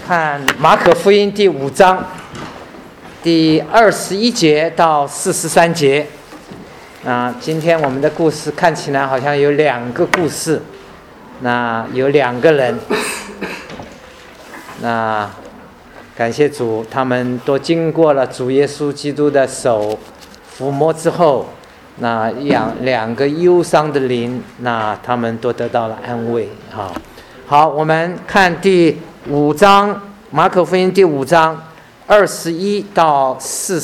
看马可福音第5章第21节到43节。今天我们的故事看起来好像有2个故事，有2个人。感谢主，他们都经过了主耶稣基督的手抚摸之后，两个忧伤的灵，他们都得到了安慰。好，我们看第5章，马可福音第5章21到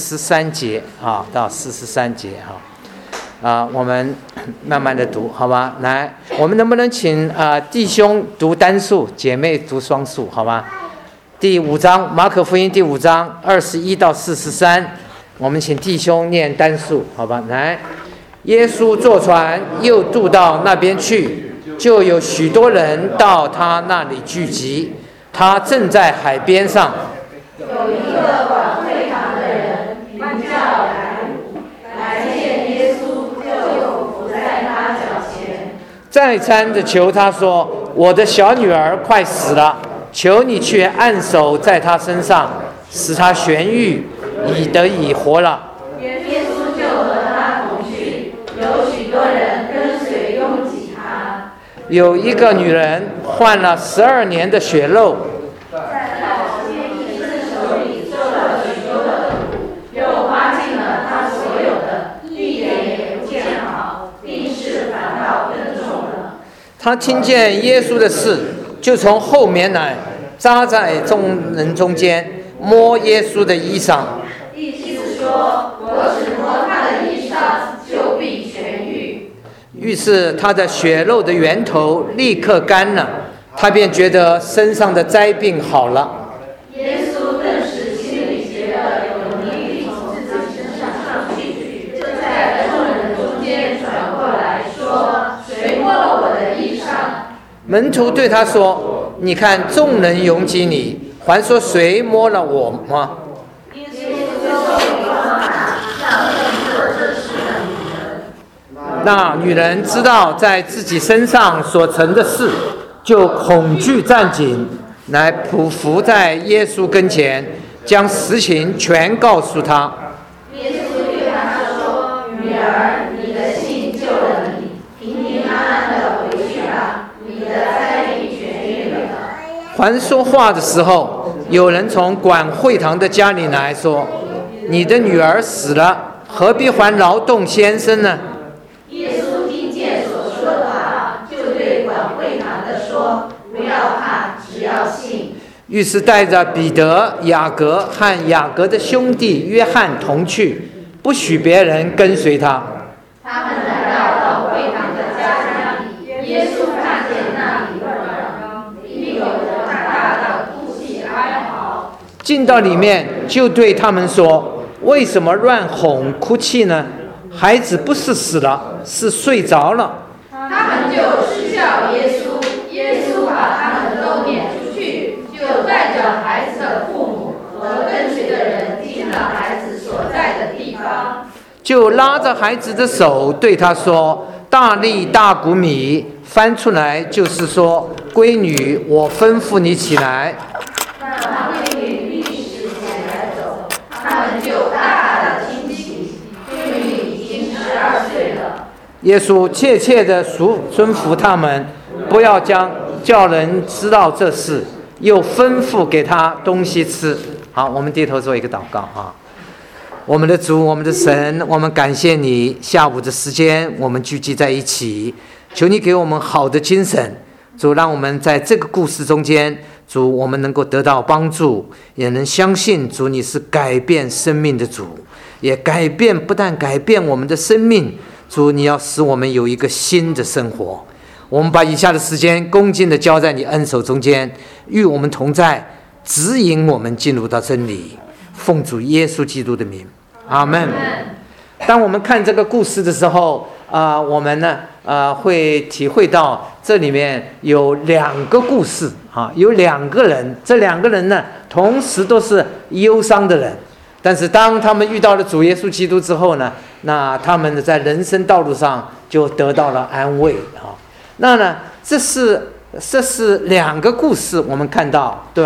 43节到43节我们慢慢的读，好吧？来，我们能不能请弟兄读单数，姐妹读双数，好吧？第5章，马可福音第5章21到43，我们请弟兄念单数，好吧？来，耶稣坐船又渡到那边去，就有许多人到他那里聚集，他正在海边上。 有一个管会堂的人名叫雅鲁，来见耶稣，就伏在他脚前， 再三的求他说：“我的小女儿快死了，求你去按手在她身上，使她痊愈，以得以活了。” 耶稣就和他同去，有许多人跟随拥挤他。 有一个女人患了12年的血漏， 在老天医生手里受了许多的苦，又花尽了他所有的，一点也不见好，病势反倒更重了。 她听见耶稣的事，就从后面来，扎在众人中间，摸耶稣的衣裳， 意思说，我只摸他的衣裳，就必痊愈。 于是她的血漏的源头立刻干了，她便觉得身上的灾病好了。 耶稣顿时心里觉得有能力从自己身上上去，就在众人中间转过来说：“谁摸了我的衣裳？” 门徒对他说：“你看众人拥挤你，还说谁摸了我吗？” 耶稣就回答让正做这事的女人。 那女人知道在自己身上所成的事，就恐惧战兢，来匍匐在耶稣跟前，将实情全告诉他。 耶稣对他说：“女儿，你的信救了你，平平安安的回去吧，你的灾病痊愈了。” 还说话的时候，有人从管会堂的家里来说：“你的女儿死了，何必还劳动先生呢？” 耶稣听见所说的话，就对管会堂的说：“不要怕，只要信。” 于是带着彼得、雅各和雅各的兄弟约翰同去，不许别人跟随他。 他们来到会堂的家里，耶稣看见那里乱嚷，并有人大大的哭泣哀嚎。 进到里面，就对他们说：“为什么乱哄哭泣呢？孩子不是死了，是睡着了。” 他们就嗤笑耶稣，耶稣把他们都撵出去，就带着孩子的父母和跟随的人进了孩子所在的地方， 就拉着孩子的手对他说：“大利大古米，翻出来就是说，闺女，我吩咐你起来。” 那闺女立时起来走，他们就大大的惊奇，闺女已经12岁了。 耶稣切切地吩咐他们，不要叫人知道这事，又吩咐给他东西吃。好，我们低头做一个祷告我们的主，我们的神，我们感谢你，下午的时间我们聚集在一起，求你给我们好的精神，主，让我们在这个故事中间，主，我们能够得到帮助，也能相信主你是改变生命的主，也不但改变我们的生命，主，你要使我们有一个新的生活。我们把以下的时间恭敬地交在你恩手中间，与我们同在，指引我们进入到真理，奉主耶稣基督的名，阿们。当我们看这个故事的时候，我们呢会体会到这里面有2个故事有2个人，这2个人呢同时都是忧伤的人，但是当他们遇到了主耶稣基督之后呢，那他们在人生道路上就得到了安慰这是2个故事，我们看到对吧？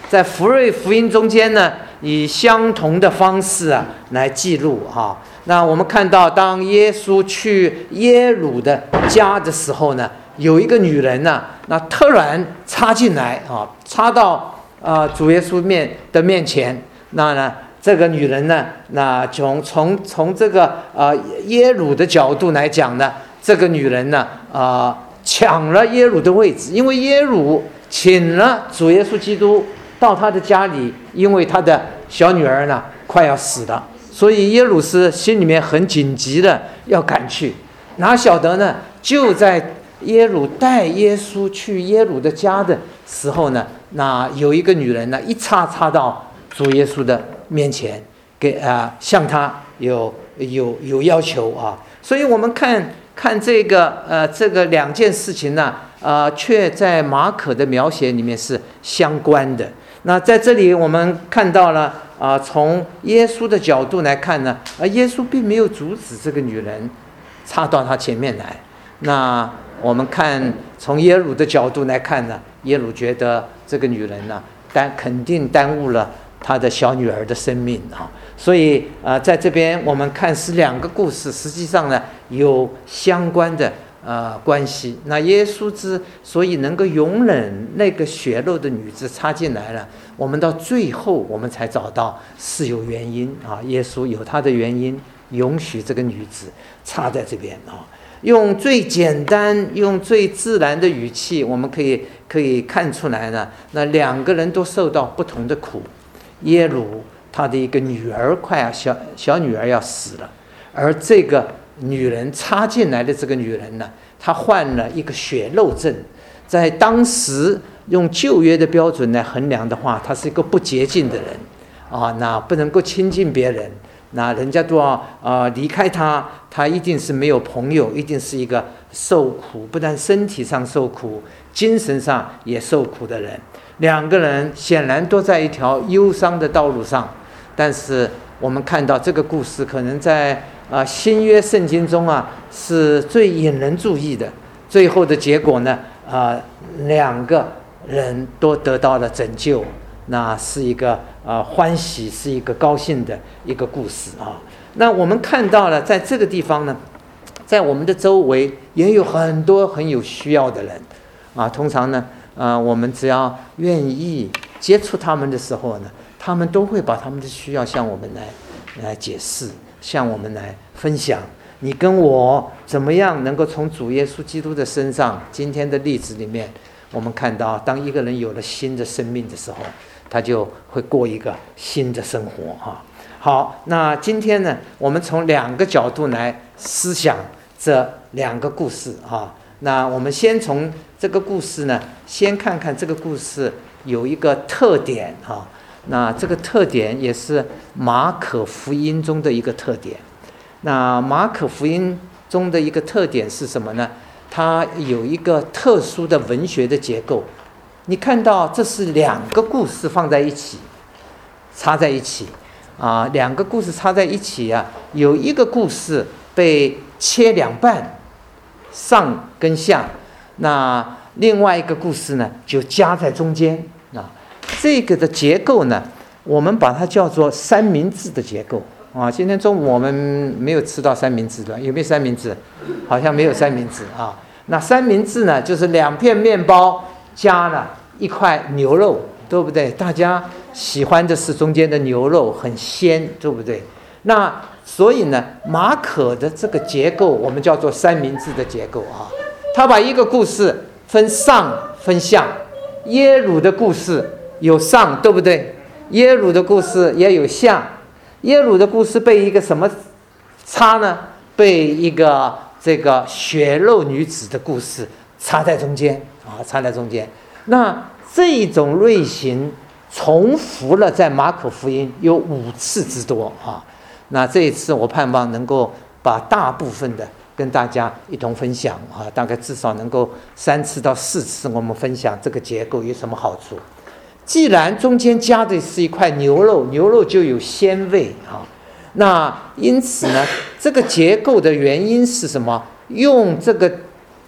在福瑞福音中间呢，以相同的方式来记录那我们看到，当耶稣去耶鲁的家的时候呢，有一个女人呢，那突然插进来插到主耶稣面前。那呢，这个女人呢，那从这个耶鲁的角度来讲呢，这个女人呢抢了耶鲁的位置，因为耶鲁请了主耶稣基督到他的家里，因为他的小女儿呢快要死了，所以耶鲁是心里面很紧急的要赶去。哪晓得呢，就在耶鲁带耶稣去耶鲁的家的时候呢，那有一个女人呢，一插到主耶稣的面前，向他有要求所以我们看这个两件事情呢，却在马可的描写里面是相关的。那在这里我们看到了从耶稣的角度来看呢，耶稣并没有阻止这个女人插到他前面来。那我们看从耶鲁的角度来看呢，耶鲁觉得这个女人呢，肯定耽误了他的小女儿的生命所以在这边我们看是两个故事，实际上呢有相关的关系。那耶稣之所以能够容忍那个血肉的女子插进来了，我们到最后我们才找到是有原因耶稣有他的原因，允许这个女子插在这边用最简单用最自然的语气，我们可以看出来呢，那两个人都受到不同的苦。耶鲁他的一个女儿小女儿要死了，而这个女人插进来的这个女人呢，她患了一个血肉症，在当时用旧约的标准来衡量的话，她是一个不洁净的人那不能够亲近别人，那人家都要离开他一定是没有朋友，一定是一个受苦，不但身体上受苦，精神上也受苦的人。两个人显然都在一条忧伤的道路上，但是我们看到这个故事可能在新约圣经中是最引人注意的。最后的结果呢两个人都得到了拯救，那是一个欢喜，是一个高兴的一个故事那我们看到了在这个地方呢，在我们的周围也有很多很有需要的人通常呢我们只要愿意接触他们的时候呢，他们都会把他们的需要向我们来解释，向我们来分享。你跟我怎么样能够从主耶稣基督的身上，今天的例子里面，我们看到当一个人有了新的生命的时候，他就会过一个新的生活好，那今天呢，我们从两个角度来思想这两个故事那我们先从这个故事呢，先看看这个故事有一个特点那这个特点也是马可福音中的一个特点。那马可福音中的一个特点是什么呢？它有一个特殊的文学的结构。你看到这是两个故事放在一起，插在一起两个故事插在一起有一个故事被切两半，上跟下，那另外一个故事呢就夹在中间这个的结构呢，我们把它叫做三明治的结构今天中午我们没有吃到三明治的，有没有三明治？好像没有三明治那三明治呢，就是两片面包加了一块牛肉，对不对？大家喜欢的是中间的牛肉很鲜，对不对？那所以呢，马可的这个结构我们叫做三明治的结构他把一个故事分上分下。耶鲁的故事有上，对不对？耶鲁的故事也有下。耶鲁的故事被一个什么插呢？被一个这个血肉女子的故事插在中间插在中间。那这种类型重复了在马可福音有5次之多那这一次我盼望能够把大部分的跟大家一同分享大概至少能够3次到4次我们分享这个结构有什么好处。既然中间加的是一块牛肉，牛肉就有鲜味那因此呢，这个结构的原因是什么？用这个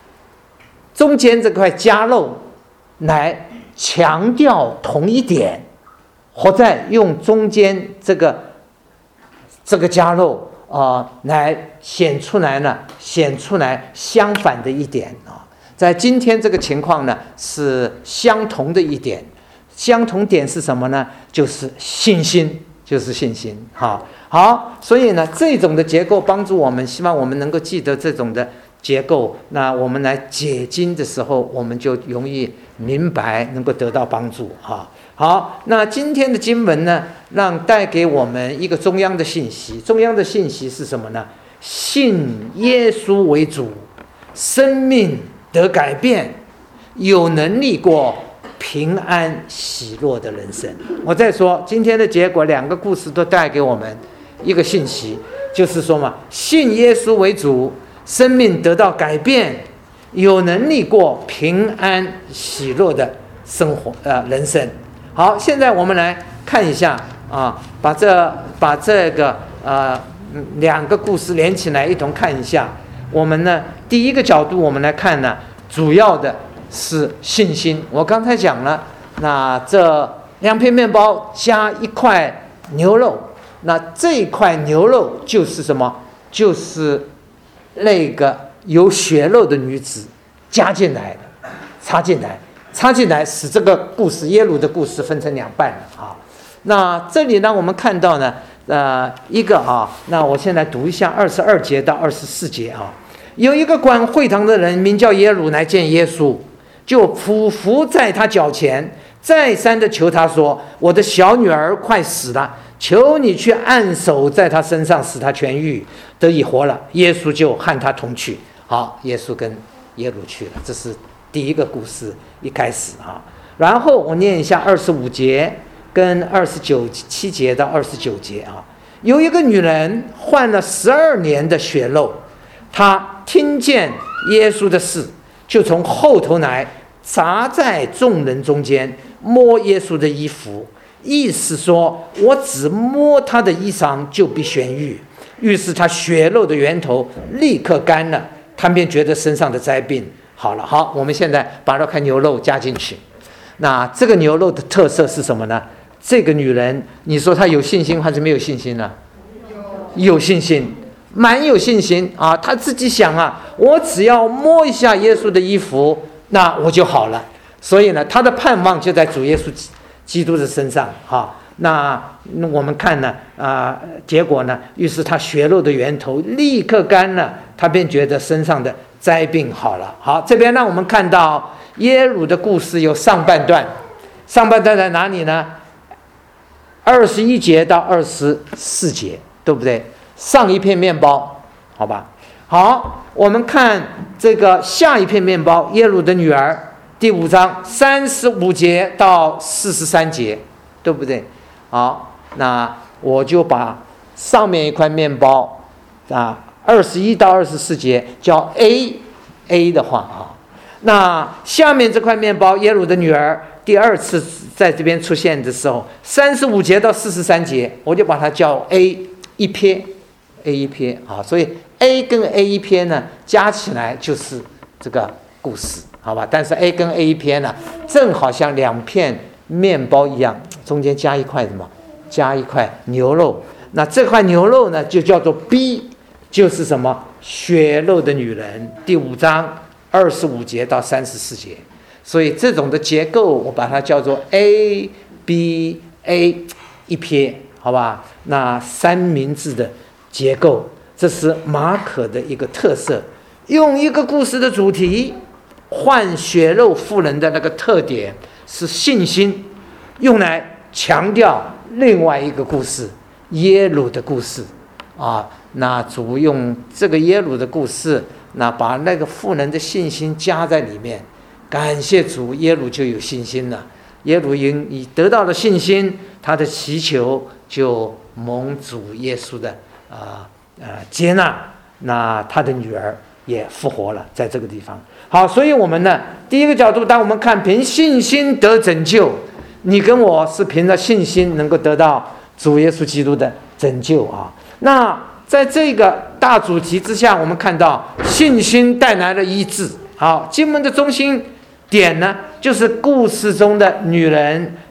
中间这块夹肉来强调同一点活在用中间这个迦漏来显出来相反的一点啊。在今天这个情况呢，是相同的一点，相同点是什么呢？就是信心，好，所以呢，这种的结构帮助我们，希望我们能够记得这种的结构，那我们来解经的时候，我们就容易明白，能够得到帮助哈。好，那今天的经文呢，带给我们一个中央的信息。中央的信息是什么呢？信耶稣为主，生命得改变，有能力过平安喜乐的人生。我再说，今天的结果，两个故事都带给我们一个信息，就是说嘛，信耶稣为主，生命得到改变，有能力过平安喜乐的生活人生。好，现在我们来看一下啊，把这个两个故事连起来一同看一下。我们呢，第一个角度我们来看呢，主要的是信心。我刚才讲了，那这2片面包加1块牛肉，那这一块牛肉就是什么？就是那个有血肉的女子加进来的，插进来，使这个故事耶路的故事分成2半了啊。那这里呢，我们看到呢，一个那我现在读一下22节到24节啊。有一个管会堂的人名叫耶路，来见耶稣，就俯伏在他脚前，再三的求他说：“我的小女儿快死了，求你去按手在他身上，使他痊愈，得以活了。”耶稣就和他同去。好，耶稣跟耶路去了，这是第一个故事一开始啊。然后我念一下25节跟7节到29节啊。有一个女人患了12年的血漏，她听见耶稣的事，就从后头来，砸在众人中间，摸耶稣的衣服，意思说，我只摸他的衣裳就必痊愈。于是他血漏的源头立刻干了，他便觉得身上的灾病好了。好，我们现在把这块牛肉加进去。那这个牛肉的特色是什么呢？这个女人，你说她有信心还是没有信心呢？有信心，蛮有信心啊！她自己想啊，我只要摸一下耶稣的衣服，那我就好了。所以呢，她的盼望就在主耶稣基督的身上哈。那我们看呢，结果呢，于是他血漏的源头立刻干了，他便觉得身上的灾病好了。好，这边让我们看到耶鲁的故事有上半段在哪里呢？21节到24节，对不对？上一片面包，好吧。好，我们看这个下一片面包，耶鲁的女儿，第5章35节到43节，对不对？好，那我就把上面一块面包21到24节叫 A 的话啊，那下面这块面包耶鲁的女儿第2次在这边出现的时候，35节到43节，我就把它叫 A 一篇啊，所以 A 跟 A 一篇呢加起来就是这个故事，好吧？但是 A 跟 A 一篇呢，正好像2片面包一样，中间加一块什么？加一块牛肉。那这块牛肉呢，就叫做 B， 就是什么？血漏的女人，第5章25节到34节。所以这种的结构，我把它叫做 A、B、A 一撇，好吧？那3明治的结构，这是马可的一个特色，用一个故事的主题换血肉妇人的那个特点是信心，用来强调另外一个故事耶鲁的故事啊。那主用这个耶鲁的故事，那把那个妇人的信心加在里面，感谢主，耶鲁就有信心了。耶鲁因得到了信心，他的祈求就蒙主耶稣的接纳，那他的女儿也复活了，在这个地方。好，所以我们呢，第一个角度，当我们看凭信心得拯救，你跟我是凭着信心能够得到主耶稣基督的拯救啊。那在这个大主题之下，我们看到信心带来了医治。好，经文的中心点呢，就是故事中的女人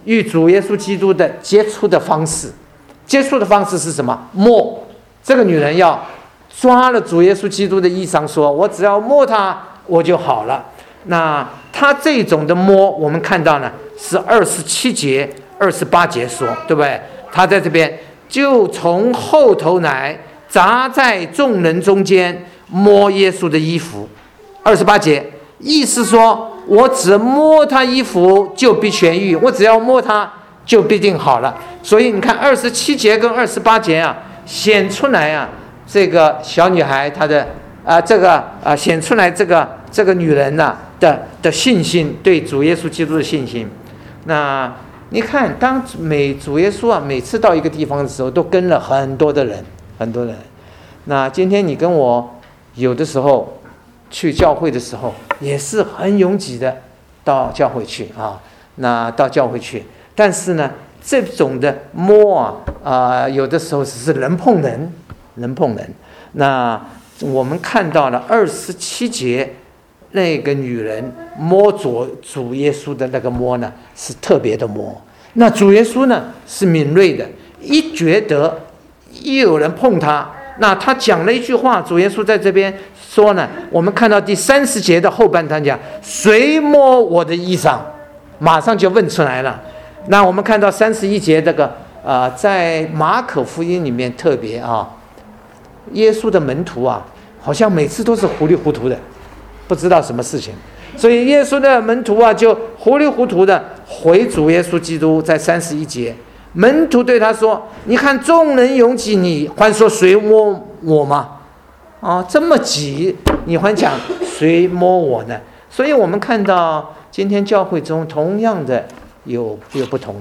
与主耶稣基督的接触的方式。接触的方式是什么？摸。这个女人要抓了主耶稣基督的衣裳，说：“我只要摸他，我就好了。”那他这种的摸，我们看到呢是27节、28节说，对不对？他在这边就从后头来，砸在众人中间，摸耶稣的衣服。28节意思说，我只摸他衣服就必痊愈，我只要摸他就必定好了。所以你看27节跟28节啊，显出来啊，这个小女孩她的显出来这个女人呐的信心，对主耶稣基督的信心。那你看，当主耶稣啊每次到一个地方的时候，都跟了很多的人，很多人。那今天你跟我有的时候去教会的时候，也是很拥挤的到教会去啊。那到教会去，但是呢，这种的摸有的时候只是人碰人，人碰人。那我们看到了27节，那个女人摸主耶稣的那个摸呢，是特别的摸。那主耶稣呢是敏锐的，一觉得一有人碰他，那他讲了一句话，主耶稣在这边说呢，我们看到第30节的后半段讲：“谁摸我的衣裳？”马上就问出来了。那我们看到31节这个在马可福音里面特别耶稣的门徒啊，好像每次都是糊里糊涂的，不知道什么事情，所以耶稣的门徒啊就糊里糊涂的回主耶稣基督。在31节，门徒对他说：“你看众人拥挤，你还说谁摸我吗？这么挤，你还讲谁摸我呢？”所以我们看到今天教会中同样的有不同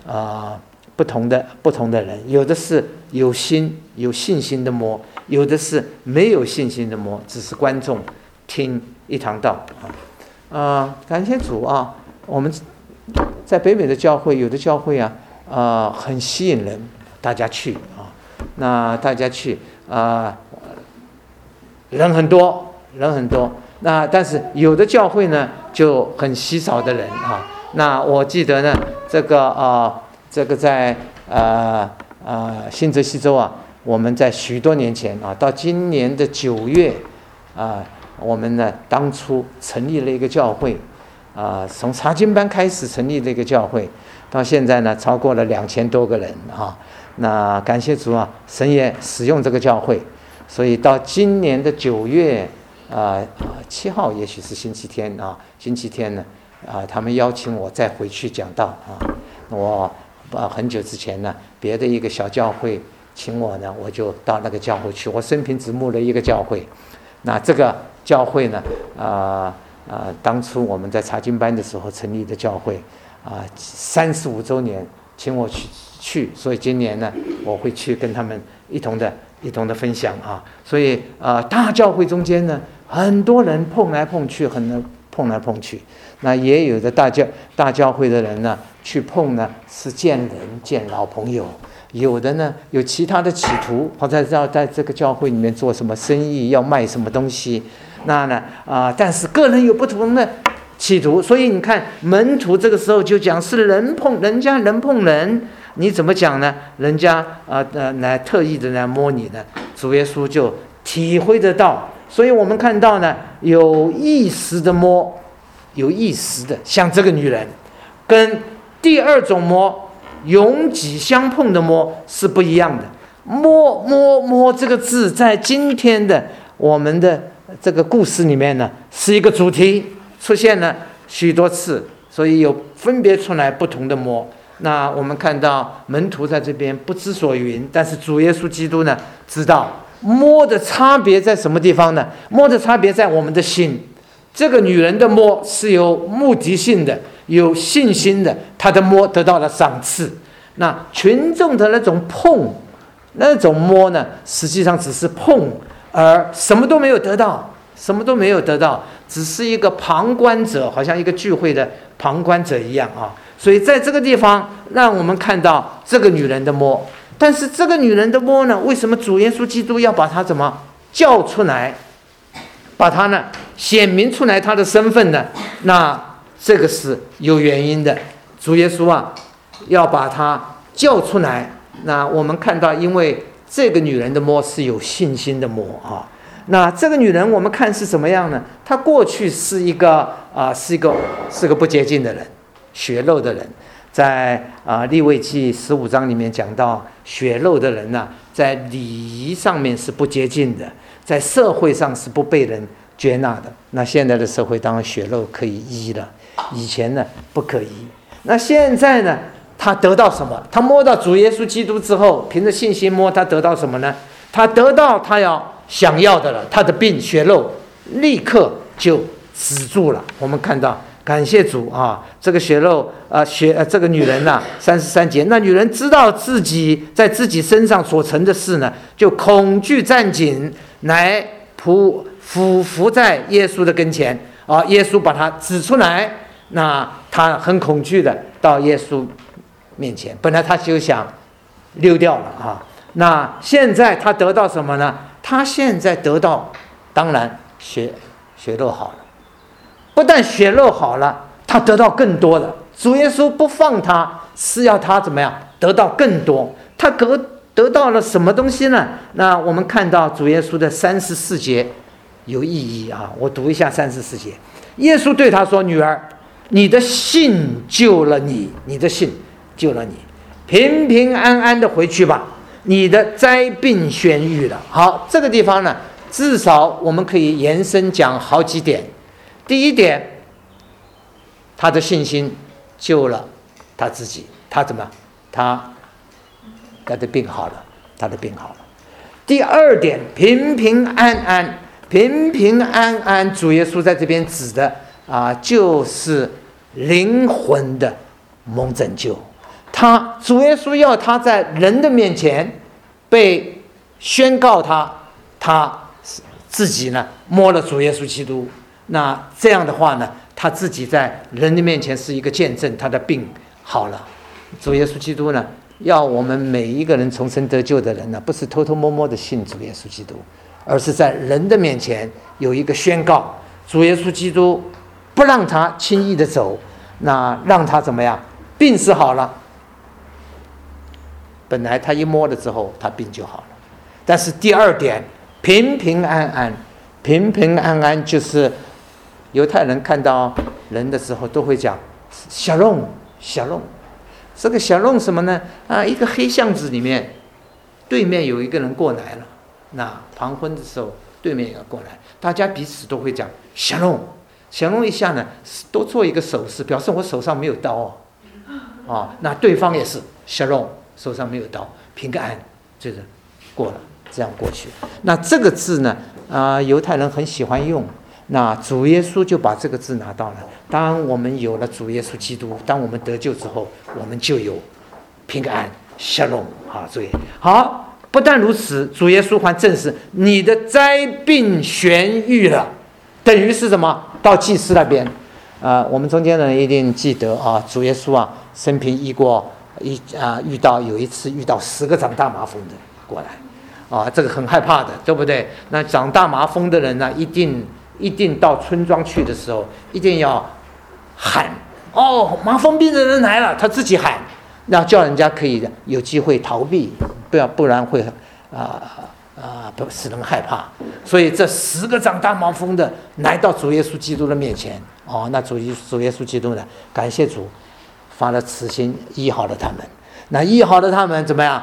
的人，有的是有信心的摸，有的是没有信心的摸，只是观众听一堂道感谢主啊！我们在北美的教会，有的教会很吸引人，大家去那大家去人很多。那但是有的教会呢就很稀少的人那我记得呢，这个在新泽西州我们在许多年前到今年的9月我们呢当初成立了一个教会从查经班开始成立了一个教会，到现在呢超过了2000多个人那感谢主神也使用这个教会，所以到今年的9月7号，也许是星期天呢他们邀请我再回去讲道我很久之前呢，别的一个小教会请我呢，我就到那个教会去。我生平只牧了一个教会，那这个教会呢当初我们在查经班的时候成立的教会35周年，请我去，所以今年呢我会去跟他们一同的分享所以大教会中间呢，很多人碰来碰去，那也有的大教会的人呢去碰呢，是见老朋友，有的呢有其他的企图，或者要在这个教会里面做什么生意，要卖什么东西，那呢但是个人有不同的企图，所以你看门徒这个时候就讲是人碰人，你怎么讲呢？人家来特意的来摸你呢，主耶稣就体会得到。所以我们看到呢，有意识的摸，有意识的像这个女人，跟第二种摸拥挤相碰的摸是不一样的。摸这个字在今天的我们的这个故事里面呢，是一个主题，出现了许多次，所以有分别出来不同的摸。那我们看到门徒在这边不知所云，但是主耶稣基督呢知道。摸的差别在什么地方呢？摸的差别在我们的心。这个女人的摸是有目的性的，有信心的，她的摸得到了赏赐。那群众的那种碰，那种摸呢，实际上只是碰，而什么都没有得到，只是一个旁观者，好像一个聚会的旁观者一样所以在这个地方让我们看到这个女人的摸。但是这个女人的摸呢，为什么主耶稣基督要把她怎么叫出来，把她呢显明出来她的身份呢？那这个是有原因的。主耶稣要把她叫出来。那我们看到，因为这个女人的摸是有信心的摸啊。那这个女人我们看是怎么样呢？她过去是一个不洁净的人，血漏的人。在利未记15章里面讲到，血漏的人呢，在礼仪上面是不洁净的，在社会上是不被人接纳的。那现在的社会当然血漏可以医了，以前呢不可医。那现在呢，他得到什么？他摸到主耶稣基督之后，凭着信心摸，他得到什么呢？他得到他想要的了，他的病血漏立刻就止住了。我们看到，感谢主啊！这个血漏这个女人呐，33节，那女人知道自己在自己身上所成的事呢，就恐惧战兢，乃俯伏在耶稣的跟前啊。耶稣把她指出来，那她很恐惧的到耶稣面前。本来她就想溜掉了啊，那现在她得到什么呢？她现在得到，当然血漏好了。不但血肉好了，他得到更多的。主耶稣不放他，是要他怎么样得到更多？他得到了什么东西呢？那我们看到主耶稣的34节有意义啊，我读一下34节。耶稣对他说：“女儿，你的信救了你，你的信救了你，平平安安的回去吧，你的灾病痊愈了。”好，这个地方呢，至少我们可以延伸讲好几点。第一点，他的信心救了他自己，他怎么？他的病好了，他的病好了。第二点，平平安安，平平安安，主耶稣在这边指的就是灵魂的蒙拯救。主耶稣要他在人的面前被宣告他自己呢摸了主耶稣基督。那这样的话呢，他自己在人的面前是一个见证，他的病好了。主耶稣基督呢，要我们每一个人重生得救的人呢，不是偷偷摸摸的信主耶稣基督，而是在人的面前有一个宣告。主耶稣基督不让他轻易的走，那让他怎么样？病是好了，本来他一摸了之后，他病就好了。但是第二点，平平安安，平平安安就是犹太人看到人的时候都会讲小龙。这个小龙什么呢？一个黑巷子里面，对面有一个人过来了。那黄昏的时候，对面也要过来，大家彼此都会讲小龙。小龙一下呢，都做一个手势，表示我手上没有刀那对方也是小龙，手上没有刀，平安，就是过了，这样过去。那这个字呢，犹太人很喜欢用。那主耶稣就把这个字拿到了。当我们有了主耶稣基督，当我们得救之后，我们就有平安，shalom注意。好，不但如此，主耶稣还证实你的灾病痊愈了，等于是什么？到祭司那边，我们中间人一定记得主耶稣生平医过有一次遇到10个长大麻风的过来，这个很害怕的，对不对？那长大麻风的人呢，一定到村庄去的时候，一定要喊麻风病的人来了，他自己喊，那叫人家可以有机会逃避，不然会使人害怕。所以这10个长大麻风的来到主耶稣基督的面前，那主耶稣基督呢，感谢主，发了慈心，医好了他们。那医好了他们怎么样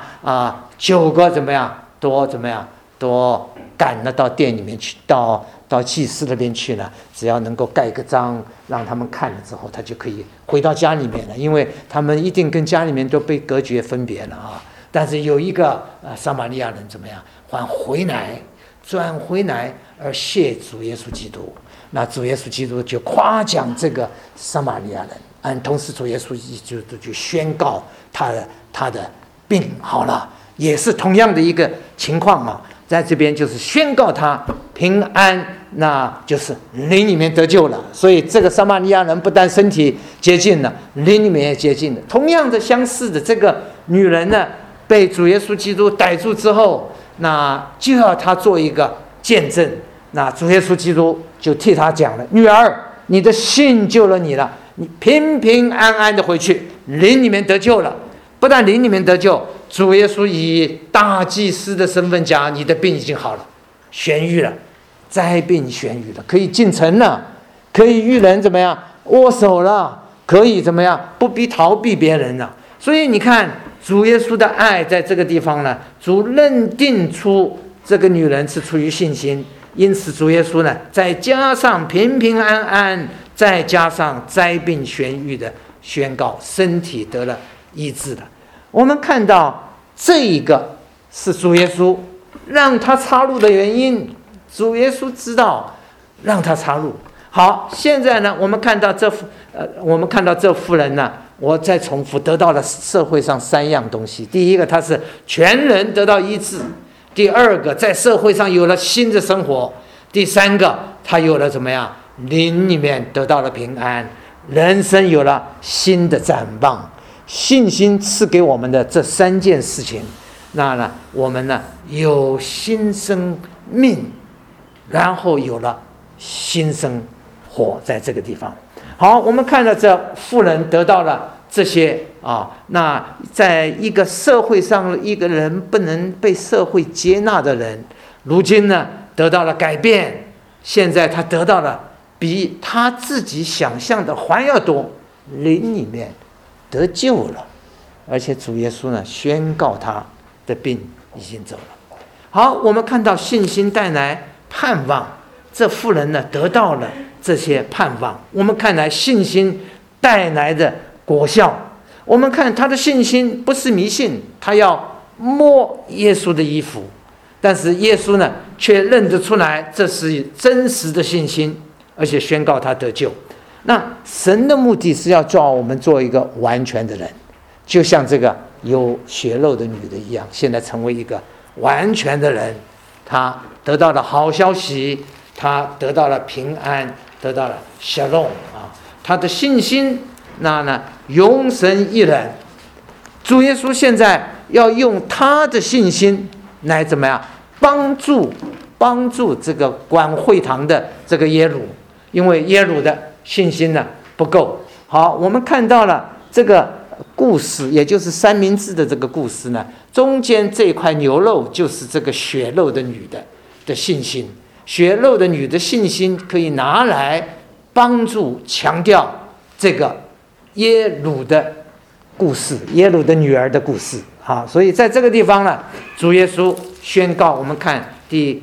？9个怎么样？都赶了到店里面去，到祭司那边去了。只要能够盖个章，让他们看了之后，他就可以回到家里面了。因为他们一定跟家里面都被隔绝分别了但是有一个撒玛利亚人怎么样？转回来而谢主耶稣基督。那主耶稣基督就夸奖这个撒玛利亚人，同时主耶稣就宣告他的病好了，也是同样的一个情况在这边就是宣告他平安，那就是灵里面得救了。所以这个撒玛利亚人不但身体洁净了，灵里面也洁净了。同样的相似的，这个女人呢，被主耶稣基督逮住之后，那就要她做一个见证。那主耶稣基督就替她讲了：“女儿，你的信救了你了， 你平平安安的回去，灵里面得救了。不但灵里面得救，主耶稣以大祭司的身份讲，你的病已经好了，痊愈了，灾病痊愈了，可以进城了，可以与人怎么样握手了，可以怎么样不必逃避别人了。所以你看主耶稣的爱在这个地方呢，主认定出这个女人是出于信心，因此主耶稣呢再加上平平安安，再加上灾病痊愈的宣告，身体得了医治了。我们看到这一个是主耶稣让他插入的原因，主耶稣知道让他插入。好，现在呢，我们看到这妇人呢，我再重复，得到了社会上3样东西。第一个，他是全人得到医治；第二个，在社会上有了新的生活；第三个，他有了怎么样，灵里面得到了平安，人生有了新的展望。信心赐给我们的这3件事情，那呢，我们呢有新生命，然后有了新生活在这个地方。好，我们看到这妇人得到了这些那在一个社会上，一个人不能被社会接纳的人，如今呢得到了改变，现在他得到了比他自己想象的还要多，灵里面得救了，而且主耶稣呢宣告他的病已经走了。好，我们看到信心带来盼望，这妇人呢得到了这些盼望。我们看来信心带来的果效，我们看他的信心不是迷信，他要摸耶稣的衣服，但是耶稣呢却认得出来这是真实的信心，而且宣告他得救。那神的目的是要叫我们做一个完全的人，就像这个有血肉的女的一样，现在成为一个完全的人。他得到了好消息，他得到了平安，得到了shalom他的信心那呢永神一人。主耶稣现在要用他的信心来怎么样帮助这个管会堂的这个耶鲁，因为耶鲁的信心呢不够。好，我们看到了这个故事，也就是三明治的这个故事呢，中间这块牛肉就是这个血肉的女的信心。血肉的女的信心可以拿来帮助强调这个耶鲁的故事，耶鲁的女儿的故事。好，所以在这个地方呢，主耶稣宣告，我们看第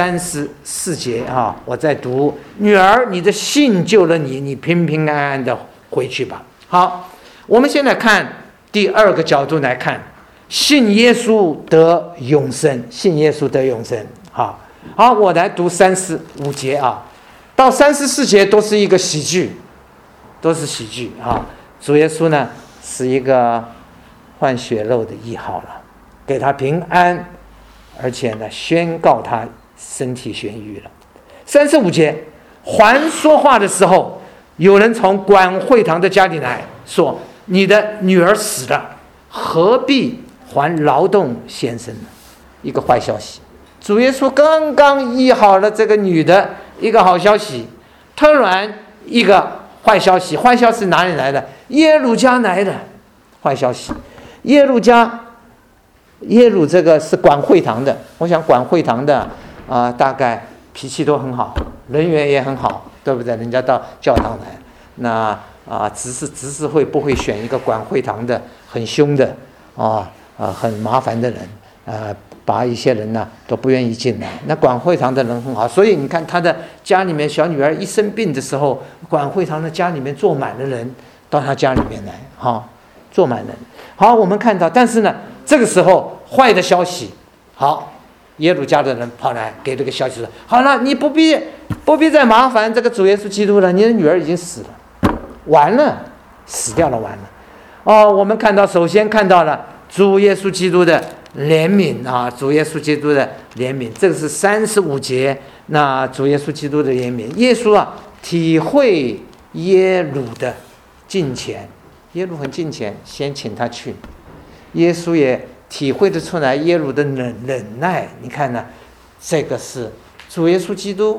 34节我在读，女儿，你的信救了你，你平平安安的回去吧。好，我们现在看第2个角度来看，信耶稣得永生，信耶稣得永生。好，我来读35节到34节都是一个喜剧，都是喜剧主耶稣呢是一个患血肉的医好了，给他平安，而且呢宣告他身体痊愈了。35节，还说话的时候，有人从管会堂的家里来说，你的女儿死了，何必还劳动先生呢？一个坏消息，主耶稣刚刚医好了这个女的一个好消息，突然一个坏消息。坏消息哪里来的？耶鲁家来的坏消息。耶鲁这个是管会堂的，我想管会堂的大概脾气都很好，人缘也很好，对不对？人家到教堂来，那执事会不会选一个管会堂的很凶的很麻烦的人把一些人呢都不愿意进来。那管会堂的人很好，所以你看他的家里面小女儿一生病的时候，管会堂的家里面坐满了人到他家里面来坐满人。好，我们看到，但是呢这个时候坏的消息，好，耶鲁家的人跑来给这个消息说，好了，你不必再麻烦这个主耶稣基督了，你的女儿已经死了，完了，死掉了，完了。我们看到，首先看到了主耶稣基督的怜悯主耶稣基督的怜悯，这个是35节。那主耶稣基督的怜悯，耶稣体会耶鲁的敬虔，耶鲁很敬虔，先请他去。耶稣也体会得出来耶鲁的忍耐。你看呢，这个是主耶稣基督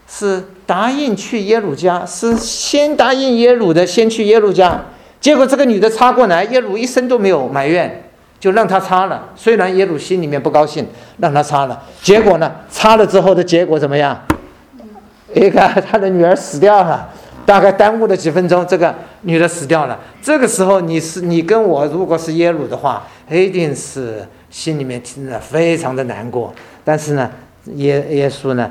是答应去耶鲁家，是先答应耶鲁的，先去耶鲁家。结果这个女的插过来，耶鲁一声都没有埋怨，就让她插了。虽然耶鲁心里面不高兴，让她插了。结果呢，插了之后的结果怎么样？一个他的女儿死掉了，大概耽误了几分钟，这个女的死掉了。这个时候你跟我如果是耶鲁的话，一定是心里面听着非常的难过。但是呢，耶稣呢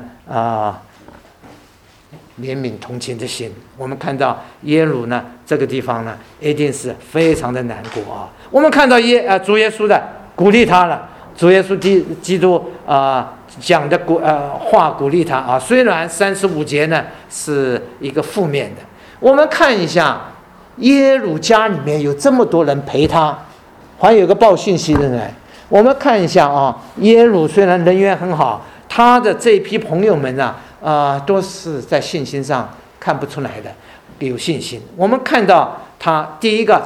怜悯同情的心，我们看到耶鲁呢这个地方呢，一定是非常的难过啊。我们看到主耶稣的鼓励他了，主耶稣基督讲的话鼓励他啊。虽然35节呢是一个负面的，我们看一下耶鲁家里面有这么多人陪他，还有个报信息的人。我们看一下啊，耶鲁虽然人缘很好，他的这批朋友们都是在信心上看不出来的有信心。我们看到他第一个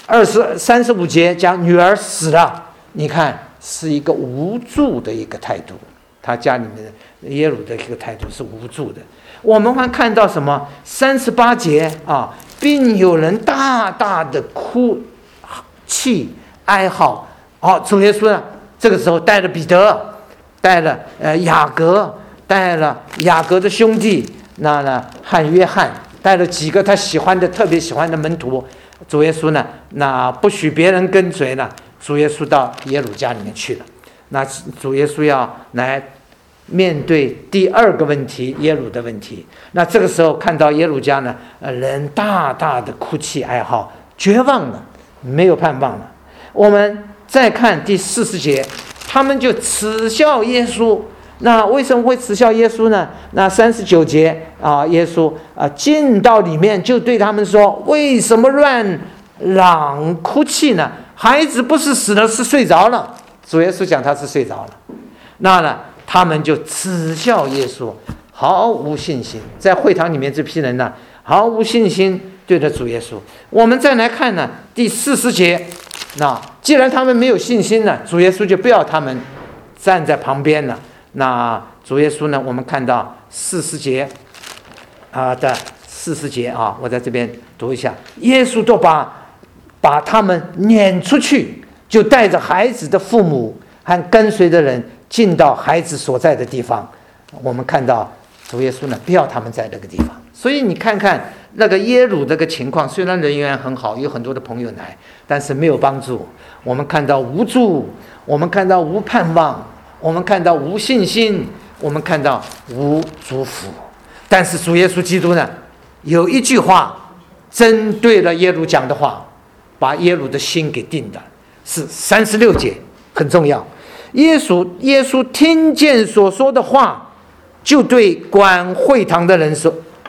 35节讲女儿死了，你看是一个无助的一个态度，他家里面的耶鲁的一个态度是无助的。我们还看到什么？38节并有人大大的哭泣哀嚎。主耶稣呢这个时候带了彼得，带了雅各，带了雅各的兄弟和约翰，带了几个他特别喜欢的门徒。主耶稣呢不许别人跟随了，主耶稣到耶鲁家里面去了。那主耶稣要来面对第二个问题，耶鲁的问题。那这个时候看到耶鲁家呢人大大的哭泣哀嚎，绝望了，没有盼望了。我们再看第40节，他们就耻笑耶稣。那为什么会耻笑耶稣呢？那39节耶稣进到里面就对他们说：为什么乱嚷哭泣呢？孩子不是死了，是睡着了。主耶稣讲他是睡着了。那呢他们就耻笑耶稣，毫无信心。在会堂里面这批人呢毫无信心对着主耶稣。我们再来看呢第40节，那既然他们没有信心呢，主耶稣就不要他们站在旁边了。那主耶稣呢，我们看到40节的40节我在这边读一下。耶稣都把他们撵出去，就带着孩子的父母和跟随的人进到孩子所在的地方。我们看到主耶稣呢不要他们在那个地方。所以你看看那个耶鲁这个情况，虽然人缘很好，有很多的朋友来，但是没有帮助。我们看到无助，我们看到无盼望，我们看到无信心，我们看到无祝福。但是主耶稣基督呢有一句话针对了耶鲁讲的话，把耶鲁的心给定的，是36节，很重要。耶稣听见所说的话，就对管会堂的人说，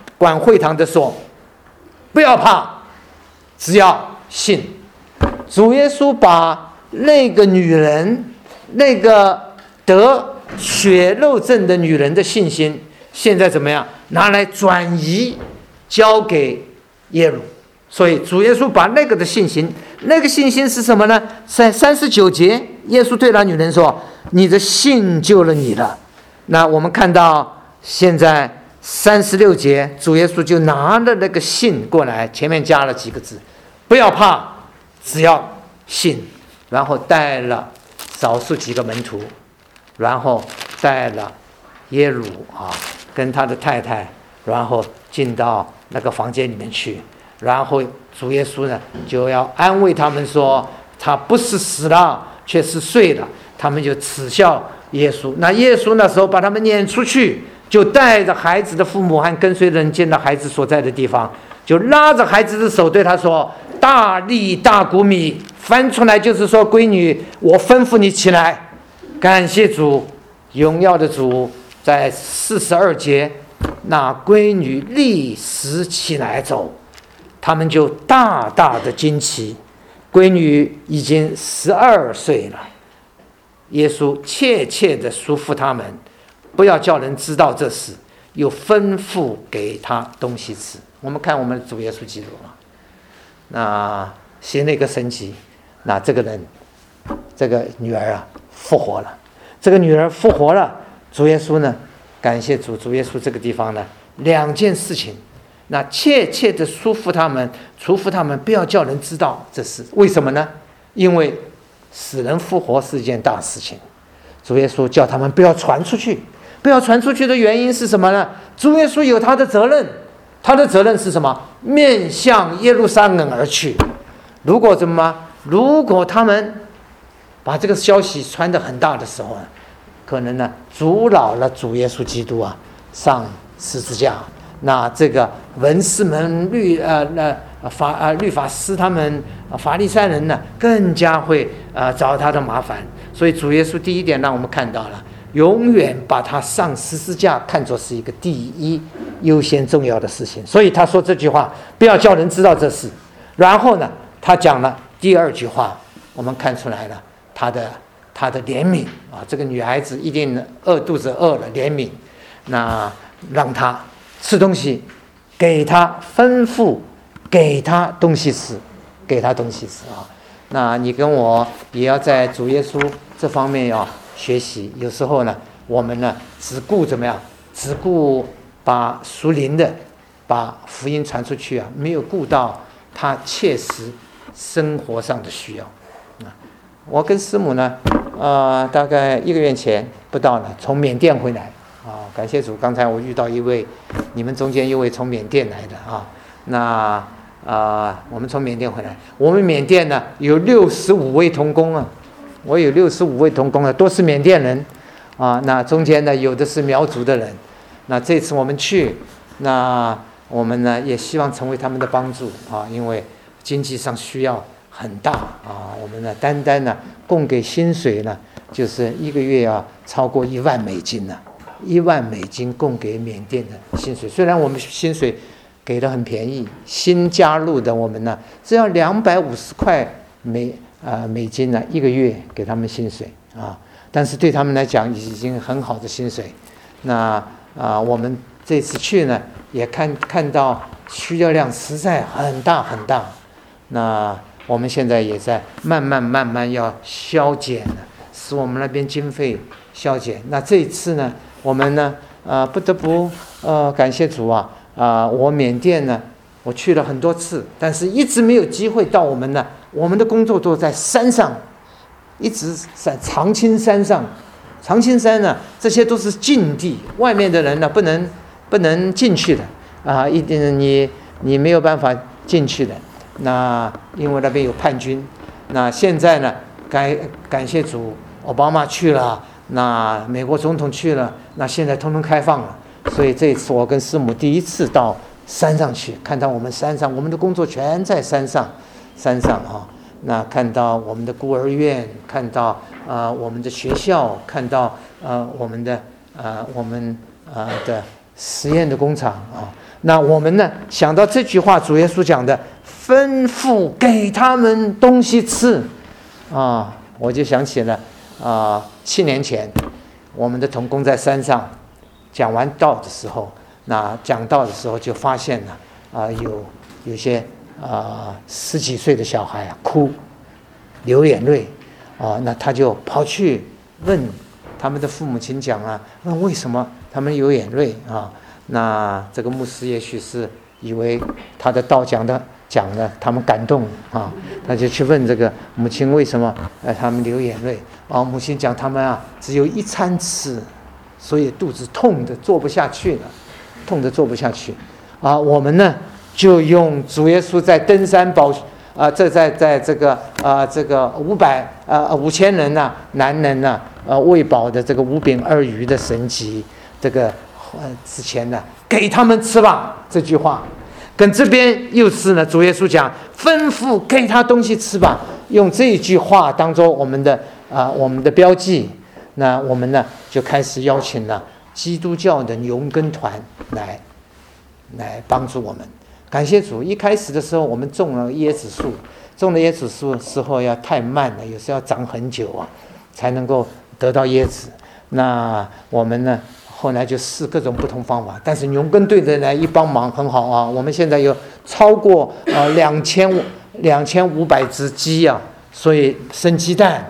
不要怕，只要信。主耶稣把那个女人，那个得血肉症的女人的信心，现在怎么样？拿来转移，交给耶鲁。所以主耶稣把那个的信心，那个信心是什么呢？在39节，耶稣对那女人说：你的信救了你了。那我们看到现在36节，主耶稣就拿了那个信过来，前面加了几个字：不要怕，只要信。然后带了少数几个门徒，然后带了耶鲁跟他的太太，然后进到那个房间里面去。然后主耶稣呢就要安慰他们说，他不是死了，却是睡了。他们就耻笑耶稣。那耶稣那时候把他们撵出去，就带着孩子的父母和跟随人进到孩子所在的地方，就拉着孩子的手对他说：大利大谷米，翻出来就是说，闺女，我吩咐你起来。感谢主，荣耀的主。在42节，那闺女立时起来走，他们就大大的惊奇。闺女已经12岁了。耶稣切切地嘱咐他们，不要叫人知道这事，又吩咐给他东西吃。我们看我们的主耶稣基督那行了一个神迹，那这个女儿复活了。这个女儿复活了，主耶稣呢感谢主，主耶稣这个地方呢2件事情，那切切的嘱咐他们不要叫人知道这事。为什么呢？因为死人复活是一件大事情，主耶稣叫他们不要传出去。不要传出去的原因是什么呢？主耶稣有他的责任，他的责任是什么？面向耶路撒冷而去。如果他们把这个消息传得很大的时候，可能呢阻扰了主耶稣基督上十字架。那这个文士们、律法师他们、法利赛人呢，更加会找他的麻烦。所以主耶稣第一点让我们看到了，永远把他上十字架看作是一个第一优先重要的事情。所以他说这句话，不要叫人知道这事。然后呢，他讲了第2句话，我们看出来了他的怜悯这个女孩子一定肚子饿了，怜悯，那让她吃东西，给她吩咐，给她东西吃，那你跟我也要在主耶稣这方面要学习。有时候呢，我们呢只顾怎么样？只顾把属灵的、把福音传出去没有顾到他切实生活上的需要。我跟师母呢，大概1个月前不到了，从缅甸回来感谢主，刚才我遇到你们中间一位从缅甸来的我们从缅甸回来，我们缅甸呢有65位同工我有65位同工都是缅甸人那中间呢有的是苗族的人。那这次我们去，那我们呢也希望成为他们的帮助因为经济上需要很大我们呢单单呢供给薪水呢，就是1个月超过1万美金1万美金供给缅甸的薪水。虽然我们薪水给的很便宜，新加入的我们呢只要250块美金1个月给他们薪水但是对他们来讲已经很好的薪水。那我们这次去呢也看到需要量实在很大很大。那我们现在也在慢慢要削减使我们那边经费削减。那这一次呢，我们呢不得不感谢主我缅甸呢我去了很多次，但是一直没有机会到我们的工作都在山上，一直在长青山上。长青山呢，这些都是禁地，外面的人呢不能进去的一定你没有办法进去的。那因为那边有叛军。那现在呢感谢主，奥巴马去了，那美国总统去了，那现在通通开放了。所以这一次我跟师母第一次到山上去，看到我们山上，我们的工作全在山上那看到我们的孤儿院，看到我们的学校，看到我们的实验的工厂那我们呢想到这句话，主耶稣讲的吩咐给他们东西吃我就想起了7年前我们的同工在山上讲完道的时候，那讲道的时候就发现了有些10几岁的小孩哭流眼泪那他就跑去问他们的父母亲讲问为什么他们流眼泪那这个牧师也许是以为他的道讲的他们感动他就去问这个母亲为什么他们流眼泪母亲讲他们只有1餐吃，所以肚子痛的做不下去了我们呢就用主耶稣在登山在这个5000人男人喂饱的这个5饼2鱼的神迹，这个之前给他们吃吧，这句话跟这边又是呢主耶稣讲吩咐给他东西吃吧，用这一句话当做我们的标记。那我们呢就开始邀请了基督教的农耕团来帮助我们。感谢主，一开始的时候我们种了椰子树的时候要太慢了，有时候要长很久才能够得到椰子。那我们呢后来就试各种不同方法，但是农耕队的人来一帮忙很好我们现在有超过2500只鸡所以生鸡蛋，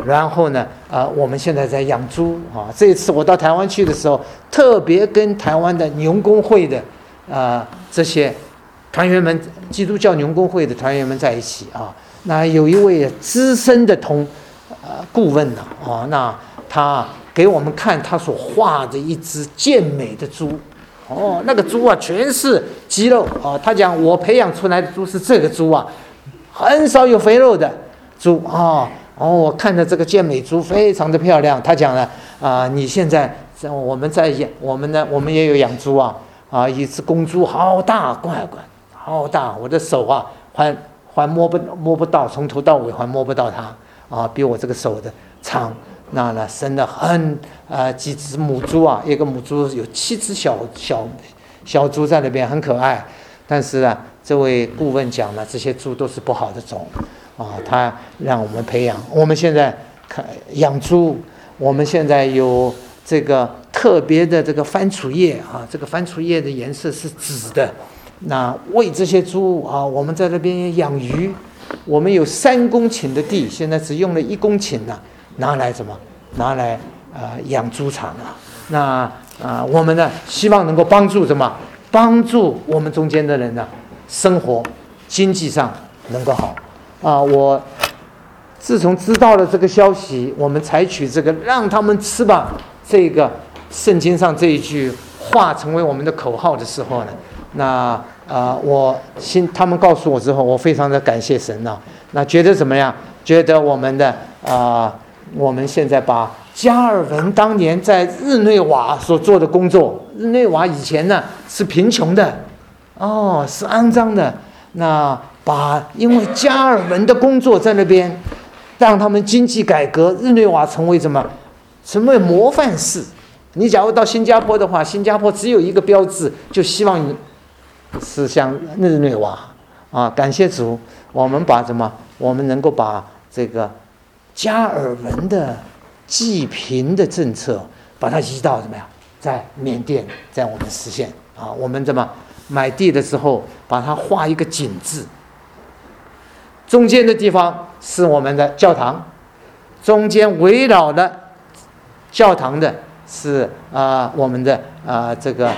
然后呢，我们现在在养猪啊。这一次我到台湾去的时候，特别跟台湾的农工会的这些团员们，基督教农工会的团员们在一起啊。那有一位资深的顾问呢，那他给我们看他所画的一只健美的猪。那个猪啊，全是肌肉啊。他讲我培养出来的猪是这个猪啊，很少有肥肉的猪啊。我看着这个健美猪非常的漂亮。他讲了你现在我们也有养猪一只公猪好大，好大，我的手啊还摸不到，从头到尾还摸不到它比我这个手的长。那呢，生了几只母猪啊，一个母猪有7只小猪在那边，很可爱。但是呢，这位顾问讲了，这些猪都是不好的种他让我们培养。我们现在养猪，我们现在有这个特别的这个番薯叶这个番薯叶的颜色是紫的。那喂这些猪我们在那边养鱼，我们有3公顷的地，现在只用了1公顷拿来养猪场那我们呢，希望能够帮助我们中间的人生活经济上能够好我自从知道了这个消息，我们采取这个让他们吃吧这个圣经上这一句话成为我们的口号的时候呢，那他们告诉我之后，我非常的感谢神那觉得怎么样？觉得我们现在把加尔文当年在日内瓦所做的工作，日内瓦以前呢是贫穷的是肮脏的。那因为加尔文的工作在那边，让他们经济改革，日内瓦成为模范市。你假如到新加坡的话，新加坡只有一个标志，就希望你是像日内瓦感谢主，我们能够把这个加尔文的济贫的政策，把它移到在缅甸，在我们实现我们买地的时候，把它画一个井字，中间的地方是我们的教堂，中间围绕的教堂的是我们的这个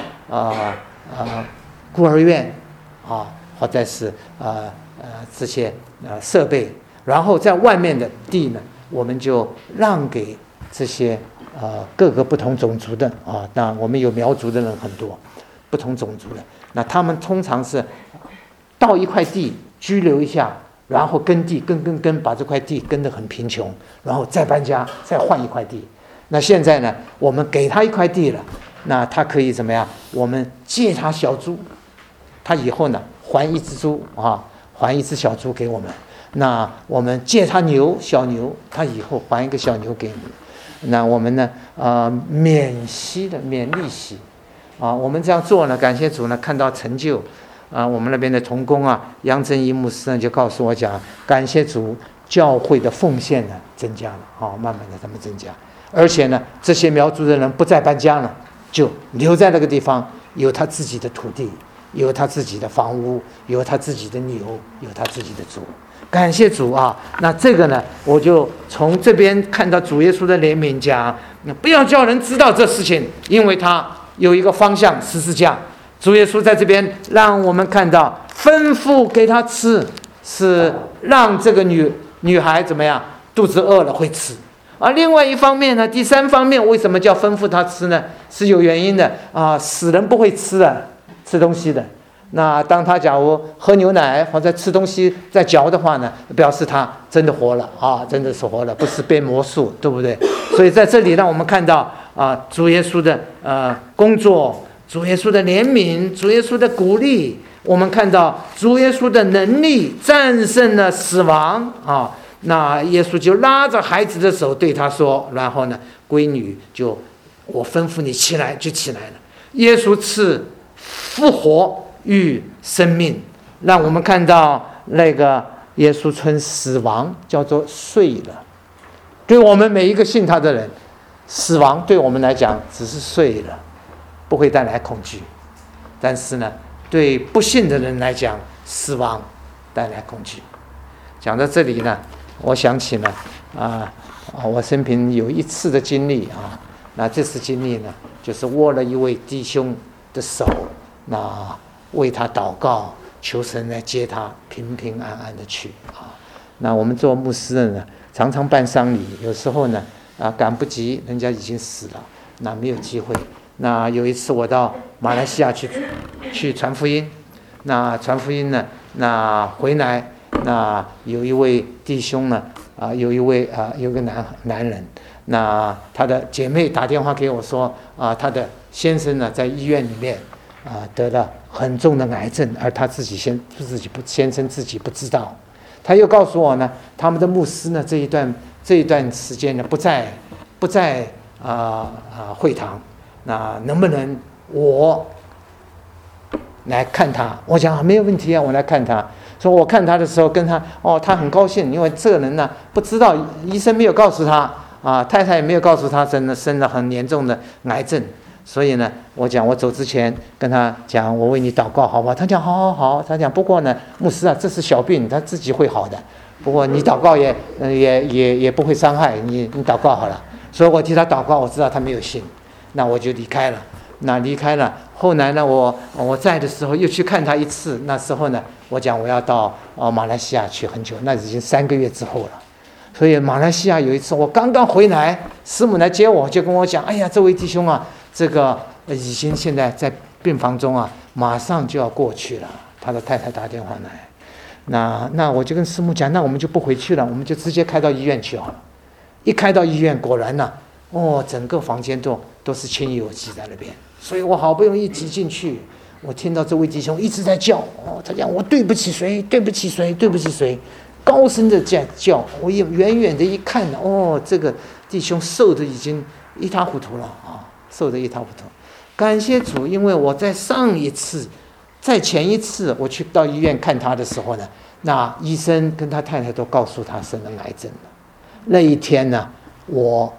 孤儿院或者是这些设备。然后在外面的地呢，我们就让给这些各个不同种族的那我们有苗族的人很多，不同种族的，那他们通常是到一块地居留一下，然后耕地耕，把这块地耕得很贫穷，然后再搬家，再换一块地。那现在呢，我们给他一块地了，那他可以怎么样？我们借他小猪，他以后呢还一只猪还一只小猪给我们。那我们借他小牛，他以后还一个小牛给你。那我们呢免利息我们这样做呢，感谢主呢，看到成就我们那边的同工杨正一牧师呢就告诉我讲，感谢主，教会的奉献呢增加了慢慢的他们增加，而且呢这些苗族的人不再搬家了，就留在那个地方，有他自己的土地，有他自己的房屋，有他自己的牛，有他自己的猪。感谢主那这个呢，我就从这边看到主耶稣的怜悯讲，不要叫人知道这事情，因为他有一个方向，十字架。主耶稣在这边让我们看到，吩咐给他吃，是让这个女孩怎么样，肚子饿了会吃。另外一方面呢，第3方面，为什么叫吩咐他吃呢？是有原因的死人不会吃东西的。那当他假如喝牛奶或者吃东西在嚼的话呢，表示他真的活了真的是活了，不是变魔术，对不对？所以在这里让我们看到主耶稣的工作，主耶稣的怜悯，主耶稣的鼓励，我们看到主耶稣的能力战胜了死亡那耶稣就拉着孩子的手对他说，然后呢，闺女我吩咐你起来，就起来了。耶稣赐复活与生命，让我们看到那个耶稣称死亡叫做睡了。对我们每一个信他的人，死亡对我们来讲只是睡了，不会带来恐惧。但是呢，对不信的人来讲，死亡带来恐惧。讲到这里呢，我想起了我生平有一次的经历啊，那这次经历呢，就是握了一位弟兄的手，那为他祷告，求神来接他平平安安的去啊。那我们做牧师的呢，常常办丧礼，有时候呢赶不及，人家已经死了，那没有机会。那有一次我到马来西亚去传福音，那传福音呢，那回来，那有一位弟兄呢，有个男人，那他的姐妹打电话给我说他的先生呢在医院里面得了很重的癌症，而他先生自己不知道。他又告诉我呢，他们的牧师呢这一段时间呢不在会堂，那能不能我来看他？我讲没有问题啊，我来看他。说我看他的时候跟他他很高兴，因为这个人呢不知道，医生没有告诉他太太也没有告诉他生了很严重的癌症，所以呢我走之前跟他讲，我为你祷告好不好？他讲好，他讲不过呢牧师啊，这是小病，他自己会好的，不过你祷告也不会伤害你祷告好了。所以我替他祷告，我知道他没有信，那我就离开了。后来呢我在的时候又去看他一次，那时候呢我讲我要到马来西亚去很久，那已经3个月之后了。所以马来西亚有一次我刚刚回来，师母来接我，就跟我讲，哎呀这位弟兄啊，这个已经现在在病房中啊，马上就要过去了。他的太太打电话来，那我就跟师母讲，那我们就不回去了，我们就直接开到医院去好了。一开到医院，果然呢整个房间都是清油剂在那边，所以我好不容易挤进去，我听到这位弟兄一直在叫他讲我对不起谁，对不起谁，对不起谁，高声的在叫。我也远远的一看，这个弟兄瘦的已经一塌糊涂了瘦得一塌糊涂。感谢主，因为我在前一次我去到医院看他的时候呢，那医生跟他太太都告诉他生了癌症了。那一天呢，我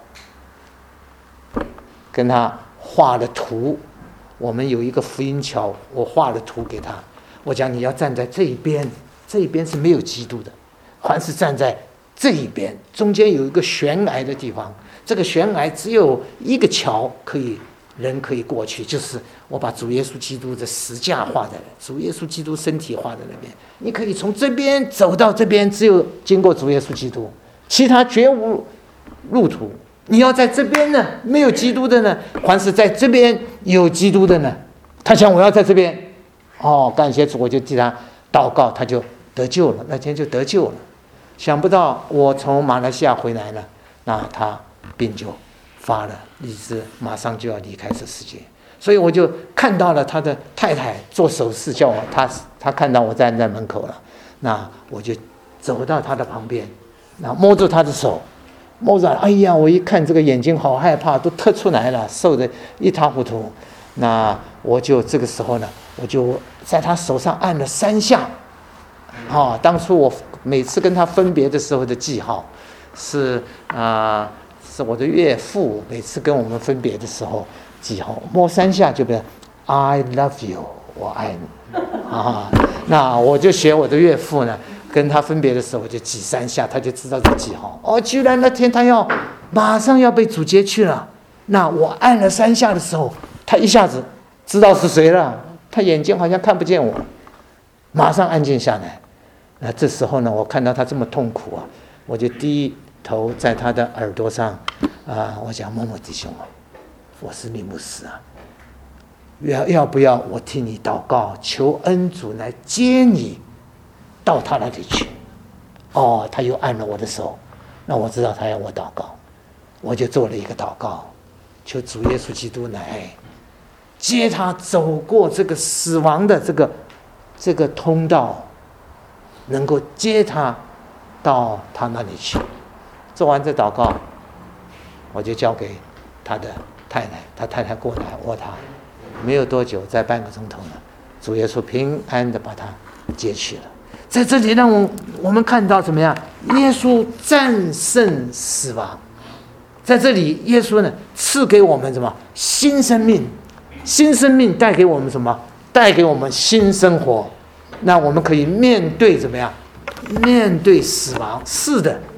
跟他画了图，我们有一个福音桥，我画了图给他，我讲你要站在这一边，这一边是没有基督的，凡是站在这一边，中间有一个悬崖的地方，这个悬崖只有一个桥人可以过去，就是我把主耶稣基督的十架画在主耶稣基督身体画在那边，你可以从这边走到这边，只有经过主耶稣基督，其他绝无路途。你要在这边呢，没有基督的呢，凡是在这边有基督的呢，他想我要在这边，感谢主，我就替他祷告，他就得救了，那天就得救了。想不到我从马来西亚回来了，那他病就发了，立志马上就要离开这世界。所以我就看到了他的太太做手势叫我，他看到我站在门口了，那我就走到他的旁边，那摸住他的手，摸着，哎呀，我一看这个眼睛好害怕，都突出来了，瘦得一塌糊涂。那我就这个时候呢，我就在他手上按了3下。当初我每次跟他分别的时候的记号是我的岳父每次跟我们分别的时候记号，摸3下就变 I love you， 我爱你那我就学我的岳父呢，跟他分别的时候我就挤3下，他就知道这记号。居然那天他马上要被主接去了，那我按了3下的时候，他一下子知道是谁了，他眼睛好像看不见我，马上安静下来。那这时候呢，我看到他这么痛苦我就低头在他的耳朵上我讲某某弟兄我是你牧师要不要我替你祷告，求恩主来接你到他那里去。他又按了我的手，那我知道他要我祷告，我就做了一个祷告，求主耶稣基督来接他走过这个死亡的这个通道，能够接他到他那里去。做完这祷告，我就交给他的太太，他太太过来握他，没有多久，在半个钟头呢，主耶稣平安的把他接去了。在这里让我们看到怎么样？耶稣战胜死亡，在这里耶稣呢赐给我们什么？新生命，新生命带给我们什么？带给我们新生活。那我们可以面对怎么样？面对死亡。是的，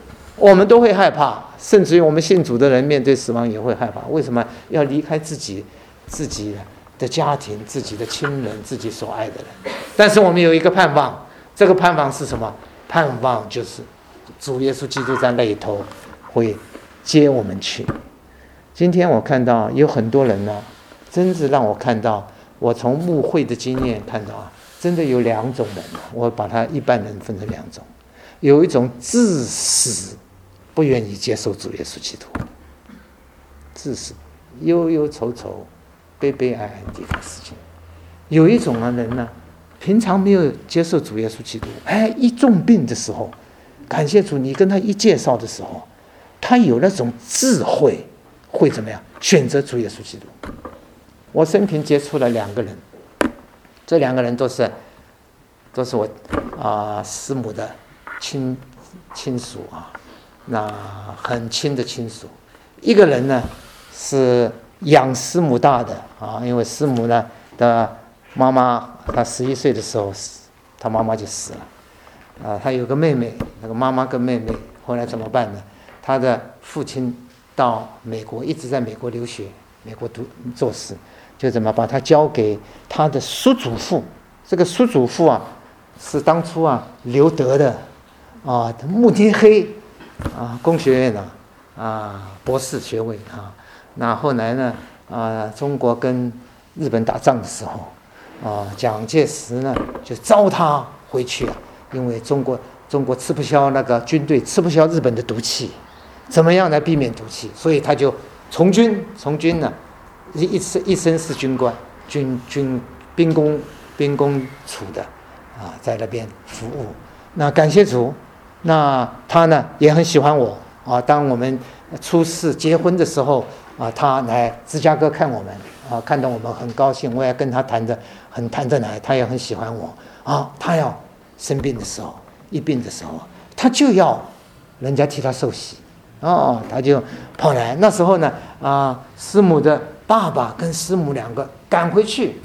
我们都会害怕，甚至于我们信主的人面对死亡也会害怕。为什么要离开自己的家庭、自己的亲人、自己所爱的人？但是我们有一个盼望，这个盼望是什么？盼望就是主耶稣基督在那一头会接我们去。今天我看到有很多人呢，真是让我看到，我从牧会的经验看到真的有两种人，我把他一般人分成两种。有一种至死不愿意接受主耶稣基督，至死忧忧愁愁、悲悲哀哀地方事情。有一种人呢，平常没有接受主耶稣基督，一重病的时候，感谢主，你跟他一介绍的时候，他有那种智慧，会怎么样选择主耶稣基督。我生平接触了两个人，这两个人都是我师母的亲属那很亲的亲属。一个人呢是养师母大的因为师母呢的妈妈，她11岁的时候她妈妈就死了她有个妹妹，那个妈妈跟妹妹后来怎么办呢？她的父亲到美国，一直在美国留学，美国做事，就怎么把她交给她的叔祖父。这个叔祖父是当初留德的慕尼黑工学院博士学位那后来呢中国跟日本打仗的时候蒋介石呢就召他回去因为中国吃不消那个军队吃不消日本的毒气，怎么样来避免毒气？所以他就从军呢，一生是军官，兵工处的在那边服务。那感谢主，那他呢也很喜欢我当我们出世结婚的时候他来芝加哥看我们看到我们很高兴，我也跟他谈得来，他也很喜欢我他要生病的时候，一病的时候，他就要人家替他受洗他就跑来。那时候呢师母的爸爸跟师母两个赶回去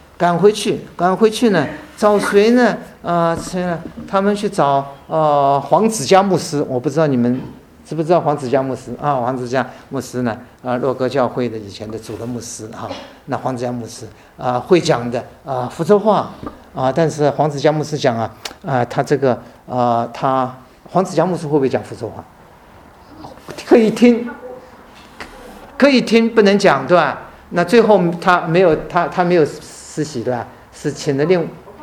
呢，找谁呢他们去找黄子嘉牧师。我不知道你们知不知道黄子嘉牧师黄子嘉牧师呢洛哥教会的以前的主任牧师那黄子嘉牧师会讲的福州话但是黄子嘉牧师讲他这个黄子嘉牧师会不会讲福州话？可以听不能讲，对吧？那最后他没有施洗，对吧？是请了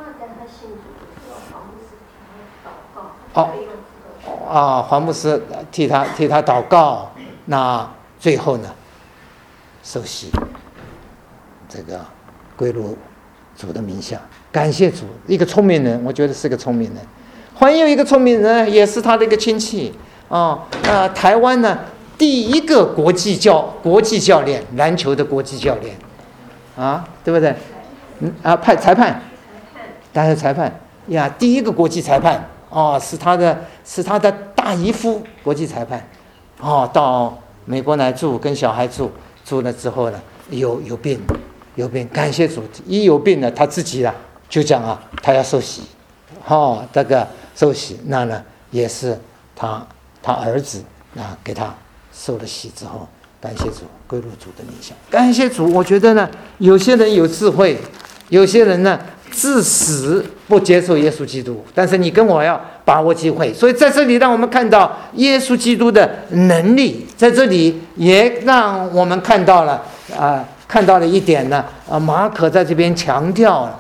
黄牧师替他祷告，那最后呢受洗，这个归入主的名下。感谢主，一个聪明人，我觉得是个聪明人。还有一个聪明人，也是他的一个亲戚台湾呢第一个国际教练，篮球的国际教练对不对？裁判，当然裁判呀，第一个国际裁判是他的大姨夫国际裁判到美国来住，跟小孩住了之后呢有病，感谢主，一有病呢他自己就讲他要受洗这个受洗，那呢也是他儿子给他受了洗之后，感谢主归入主的名下。感谢主，我觉得呢有些人有智慧，有些人呢至死不接受耶稣基督，但是你跟我要把握机会。所以在这里让我们看到耶稣基督的能力，在这里也让我们看到了一点呢马可在这边强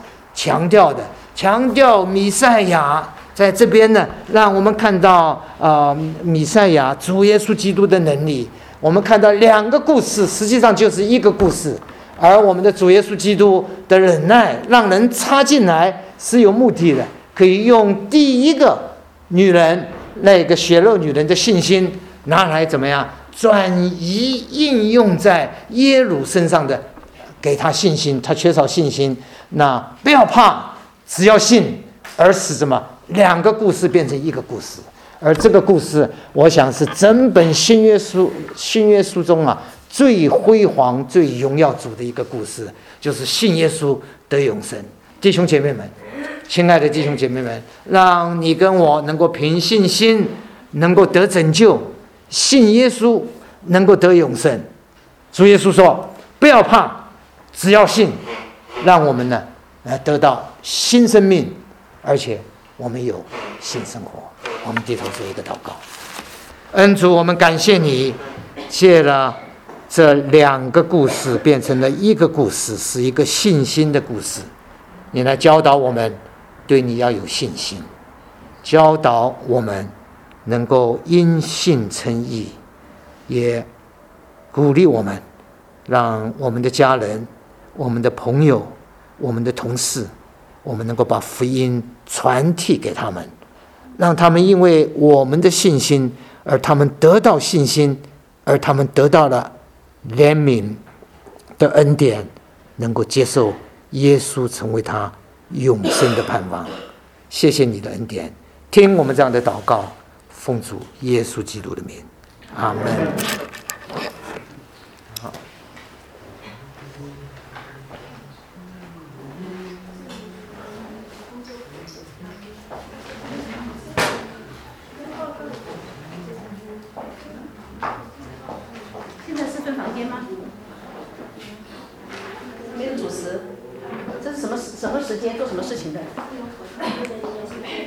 调弥赛亚，在这边呢让我们看到弥赛亚主耶稣基督的能力。我们看到两个故事，实际上就是一个故事，而我们的主耶稣基督的忍耐让人插进来是有目的的，可以用第一个女人那个血肉女人的信心拿来怎么样转移应用在耶鲁身上的，给他信心，他缺少信心，那不要怕，只要信，而使什么两个故事变成一个故事。而这个故事我想是整本新约书中最辉煌最荣耀主的一个故事，就是信耶稣得永生。弟兄姐妹们，亲爱的弟兄姐妹们，让你跟我能够凭信心能够得拯救，信耶稣能够得永生。主耶稣说：“不要怕，只要信，让我们呢得到新生命，而且我们有新生活。”我们低头做一个祷告。恩主，我们感谢你，借了这2个故事变成了一个故事，是一个信心的故事。你来教导我们对你要有信心，教导我们能够因信称义，也鼓励我们，让我们的家人、我们的朋友、我们的同事，我们能够把福音传递给他们，让他们因为我们的信心而他们得到信心，而他们得到了怜悯的恩典，能够接受耶稣成为他永生的盼望。谢谢你的恩典，听我们这样的祷告，奉主耶稣基督的名，阿门。好， 现在是分房间吗？没有主持，这是什么时间做什么事情的？